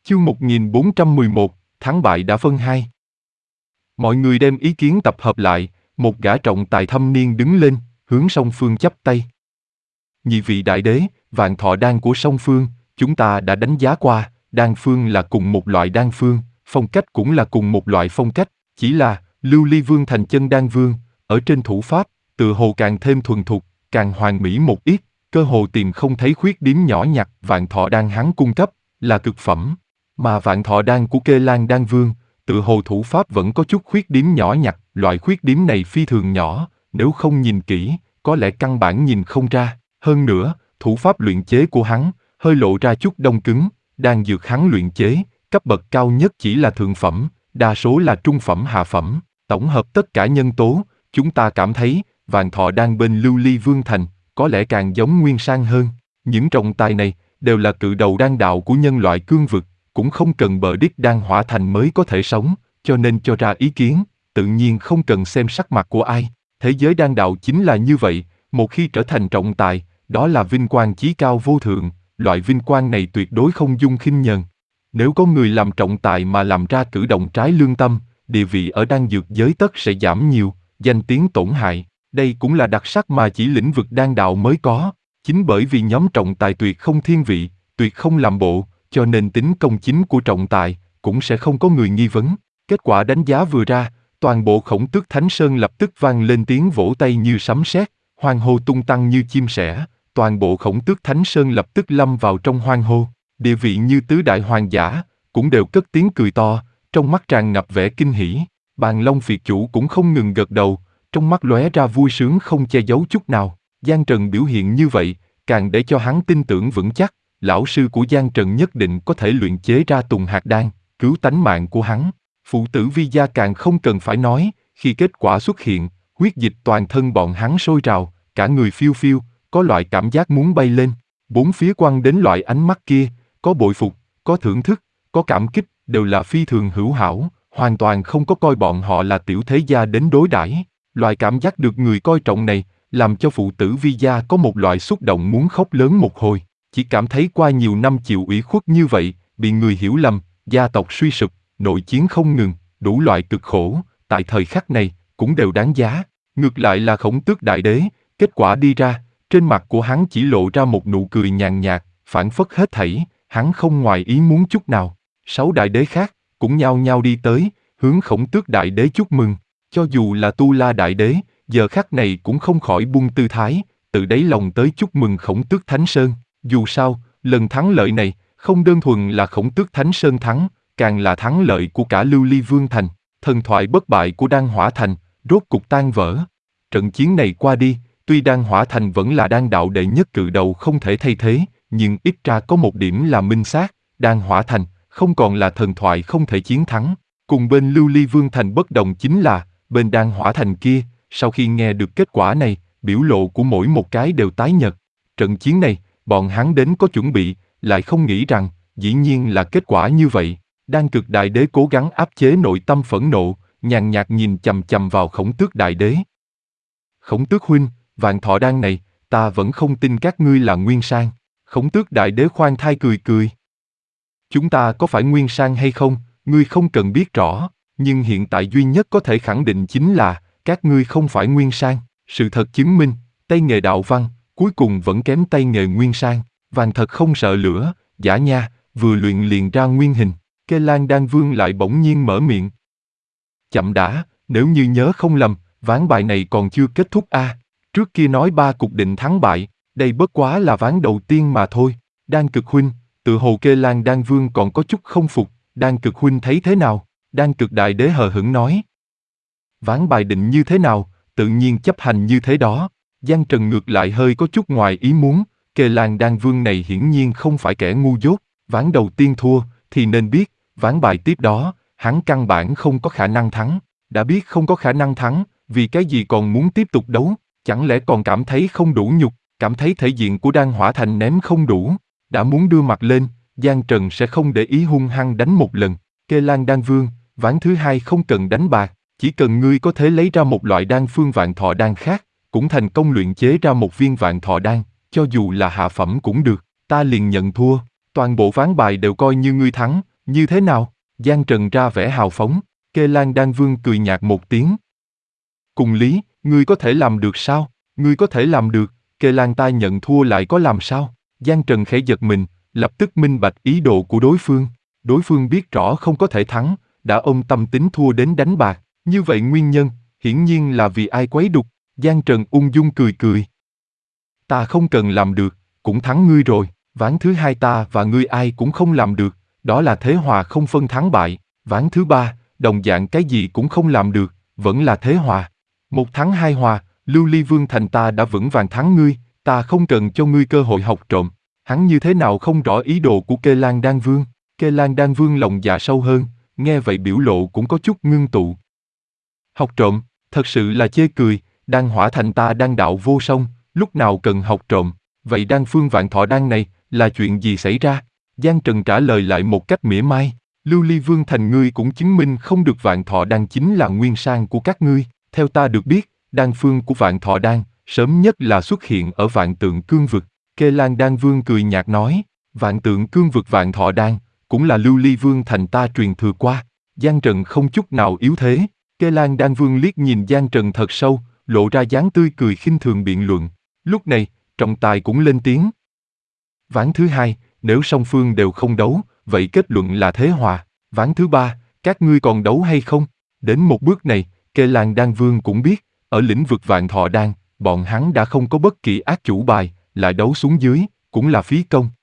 Chương 1411, thắng bại đã phân hai. Mọi người đem ý kiến tập hợp lại, một gã trọng tài thâm niên đứng lên, hướng song phương chắp tay. Nhị vị đại đế, vạn thọ đan của song phương, chúng ta đã đánh giá qua, đan phương là cùng một loại đan phương, phong cách cũng là cùng một loại phong cách, chỉ là, Lưu Ly Vương thành chân đan vương, ở trên thủ pháp, tựa hồ càng thêm thuần thục, càng hoàn mỹ một ít, cơ hồ tìm không thấy khuyết điểm nhỏ nhặt. Vạn thọ đan hắn cung cấp, là cực phẩm, mà vạn thọ đan của Kê Lan đan vương, tựa hồ thủ pháp vẫn có chút khuyết điểm nhỏ nhặt, loại khuyết điểm này phi thường nhỏ, nếu không nhìn kỹ, có lẽ căn bản nhìn không ra. Hơn nữa, thủ pháp luyện chế của hắn, hơi lộ ra chút đông cứng, đan dược hắn luyện chế, cấp bậc cao nhất chỉ là thượng phẩm, đa số là trung phẩm hạ phẩm. Tổng hợp tất cả nhân tố, chúng ta cảm thấy, vạn thọ đan bên Lưu Ly Vương thành, có lẽ càng giống Nguyên Sang hơn. Những trọng tài này, đều là cự đầu đan đạo của nhân loại cương vực, cũng không cần bờ đích đan hỏa thành mới có thể sống, cho nên cho ra ý kiến, tự nhiên không cần xem sắc mặt của ai. Thế giới đan đạo chính là như vậy, một khi trở thành trọng tài, đó là vinh quang chí cao vô thượng, loại vinh quang này tuyệt đối không dung khinh nhờn. Nếu có người làm trọng tài mà làm ra cử động trái lương tâm, địa vị ở đan dược giới tất sẽ giảm nhiều, danh tiếng tổn hại. Đây cũng là đặc sắc mà chỉ lĩnh vực đan đạo mới có. Chính bởi vì nhóm trọng tài tuyệt không thiên vị, tuyệt không làm bộ, cho nên tính công chính của trọng tài cũng sẽ không có người nghi vấn. Kết quả đánh giá vừa ra, toàn bộ Khổng Tước Thánh Sơn lập tức vang lên tiếng vỗ tay như sấm sét, hoan hô tung tăng như chim sẻ. Toàn bộ Khổng Tước Thánh Sơn lập tức lâm vào trong hoan hô. Địa vị như tứ đại hoàng giả cũng đều cất tiếng cười to, trong mắt tràn ngập vẻ kinh hỉ. Bàn Long Phiệt chủ cũng không ngừng gật đầu, trong mắt lóe ra vui sướng không che giấu chút nào. Giang Trần biểu hiện như vậy, càng để cho hắn tin tưởng vững chắc, lão sư của Giang Trần nhất định có thể luyện chế ra Tùng Hạt Đan, cứu tánh mạng của hắn. Phụ tử Vi Gia càng không cần phải nói, khi kết quả xuất hiện, huyết dịch toàn thân bọn hắn sôi trào, cả người phiêu phiêu, có loại cảm giác muốn bay lên. Bốn phía quăng đến loại ánh mắt kia, có bội phục, có thưởng thức, có cảm kích, đều là phi thường hữu hảo, hoàn toàn không có coi bọn họ là tiểu thế gia đến đối đãi. Loại cảm giác được người coi trọng này, làm cho phụ tử Vi Gia có một loại xúc động muốn khóc lớn một hồi. Chỉ cảm thấy qua nhiều năm chịu ủy khuất như vậy, bị người hiểu lầm, gia tộc suy sụp, nội chiến không ngừng, đủ loại cực khổ, tại thời khắc này, cũng đều đáng giá. Ngược lại là Khổng Tước Đại Đế, kết quả đi ra, trên mặt của hắn chỉ lộ ra một nụ cười nhàn nhạt, phảng phất hết thảy, hắn không ngoài ý muốn chút nào. 6 đại đế khác, cũng nhao nhao đi tới, hướng Khổng Tước Đại Đế chúc mừng. Cho dù là Tu La Đại Đế, giờ khắc này cũng không khỏi buông tư thái, từ đáy lòng tới chúc mừng Khổng Tước Thánh Sơn. Dù sao, lần thắng lợi này, không đơn thuần là Khổng Tước Thánh Sơn thắng, càng là thắng lợi của cả Lưu Ly Vương thành. Thần thoại bất bại của Đan Hỏa thành, rốt cục tan vỡ. Trận chiến này qua đi, tuy Đan Hỏa thành vẫn là đan đạo đệ nhất cự đầu không thể thay thế, nhưng ít ra có một điểm là minh xác, Đan Hỏa thành không còn là thần thoại không thể chiến thắng. Cùng bên Lưu Ly Vương thành bất đồng chính là, bên Đan Hỏa thành kia, sau khi nghe được kết quả này, biểu lộ của mỗi một cái đều tái nhợt. Trận chiến này, bọn hắn đến có chuẩn bị, lại không nghĩ rằng, dĩ nhiên là kết quả như vậy. Đan Cực Đại Đế cố gắng áp chế nội tâm phẫn nộ, nhàn nhạt nhìn chằm chằm vào Khổng Tước Đại Đế. Khổng Tước huynh, vạn thọ đan này, ta vẫn không tin các ngươi là Nguyên Sang. Khổng Tước Đại Đế khoan thai cười cười. Chúng ta có phải Nguyên Sang hay không, ngươi không cần biết rõ, nhưng hiện tại duy nhất có thể khẳng định chính là, các ngươi không phải Nguyên Sang. Sự thật chứng minh, tay nghề đạo văn, cuối cùng vẫn kém tay nghề Nguyên Sang. Vàng thật không sợ lửa, giả nha, vừa luyện liền ra nguyên hình. Kê Lan Đan Vương lại bỗng nhiên mở miệng. Chậm đã, nếu như nhớ không lầm, ván bài này còn chưa kết thúc a. Trước kia nói 3 cuộc định thắng bại, đây bất quá là ván đầu tiên mà thôi. Đan Cực huynh, tự hồ Kê Lan Đan Vương còn có chút không phục, Đan Cực huynh thấy thế nào? Đan Cực Đại Đế hờ hững nói. Ván bài định như thế nào, tự nhiên chấp hành như thế đó. Giang Trần ngược lại hơi có chút ngoài ý muốn, Kê Lan Đan Vương này hiển nhiên không phải kẻ ngu dốt, ván đầu tiên thua, thì nên biết, ván bài tiếp đó, hắn căn bản không có khả năng thắng. Đã biết không có khả năng thắng, vì cái gì còn muốn tiếp tục đấu, chẳng lẽ còn cảm thấy không đủ nhục, cảm thấy thể diện của Đan Hỏa thành ném không đủ, đã muốn đưa mặt lên, Giang Trần sẽ không để ý hung hăng đánh một lần. Kê Lan Đan Vương, ván thứ hai không cần đánh bạc, chỉ cần ngươi có thể lấy ra một loại đan phương vạn thọ đan khác, cũng thành công luyện chế ra một viên vạn thọ đan, cho dù là hạ phẩm cũng được, ta liền nhận thua. Toàn bộ ván bài đều coi như ngươi thắng, Như thế nào? Giang Trần ra vẻ hào phóng, Kê Lan Đan Vương cười nhạt một tiếng. Cùng lý, ngươi có thể làm được sao? Ngươi có thể làm được, Kê Lan ta nhận thua lại có làm sao? Giang Trần khẽ giật mình, lập tức minh bạch ý đồ của đối phương. Đối phương biết rõ không có thể thắng, đã ôm tâm tính thua đến đánh bạc. Như vậy nguyên nhân, hiển nhiên là vì ai quấy đục. Giang Trần ung dung cười cười. Ta không cần làm được, cũng thắng ngươi rồi. Ván thứ hai ta và ngươi ai cũng không làm được, đó là thế hòa không phân thắng bại. Ván thứ ba, đồng dạng cái gì cũng không làm được, vẫn là thế hòa. Một thắng hai hòa, Lưu Ly Vương thành ta đã vững vàng thắng ngươi, ta không cần cho ngươi cơ hội học trộm. Hắn như thế nào không rõ ý đồ của Kê Lan Đan Vương. Kê Lan Đan Vương lòng dạ sâu hơn, nghe vậy biểu lộ cũng có chút ngưng tụ. Học trộm, thật sự là chê cười, đan hỏa thành ta đan đạo vô song, lúc nào cần học trộm. Vậy đan phương vạn thọ đan này, là chuyện gì xảy ra? Giang Trần trả lời lại một cách mỉa mai. Lưu Ly Vương thành ngươi cũng chứng minh không được vạn thọ đan chính là nguyên sang của các ngươi. Theo ta được biết, đan phương của vạn thọ đan, sớm nhất là xuất hiện ở vạn tượng cương vực. Kê Lan Đan Vương cười nhạt nói, vạn tượng cương vực vạn thọ đan, cũng là Lưu Ly Vương thành ta truyền thừa qua. Giang Trần không chút nào yếu thế. Kê Lan Đan Vương liếc nhìn Giang Trần thật sâu, lộ ra dáng tươi cười khinh thường biện luận. Lúc này, trọng tài cũng lên tiếng. Ván thứ hai, nếu song phương đều không đấu, vậy kết luận là thế hòa. Ván thứ ba, các ngươi còn đấu hay không? Đến một bước này, Kê Lan Đan Vương cũng biết, ở lĩnh vực vạn thọ đan, bọn hắn đã không có bất kỳ ác chủ bài, lại đấu xuống dưới, cũng là phí công.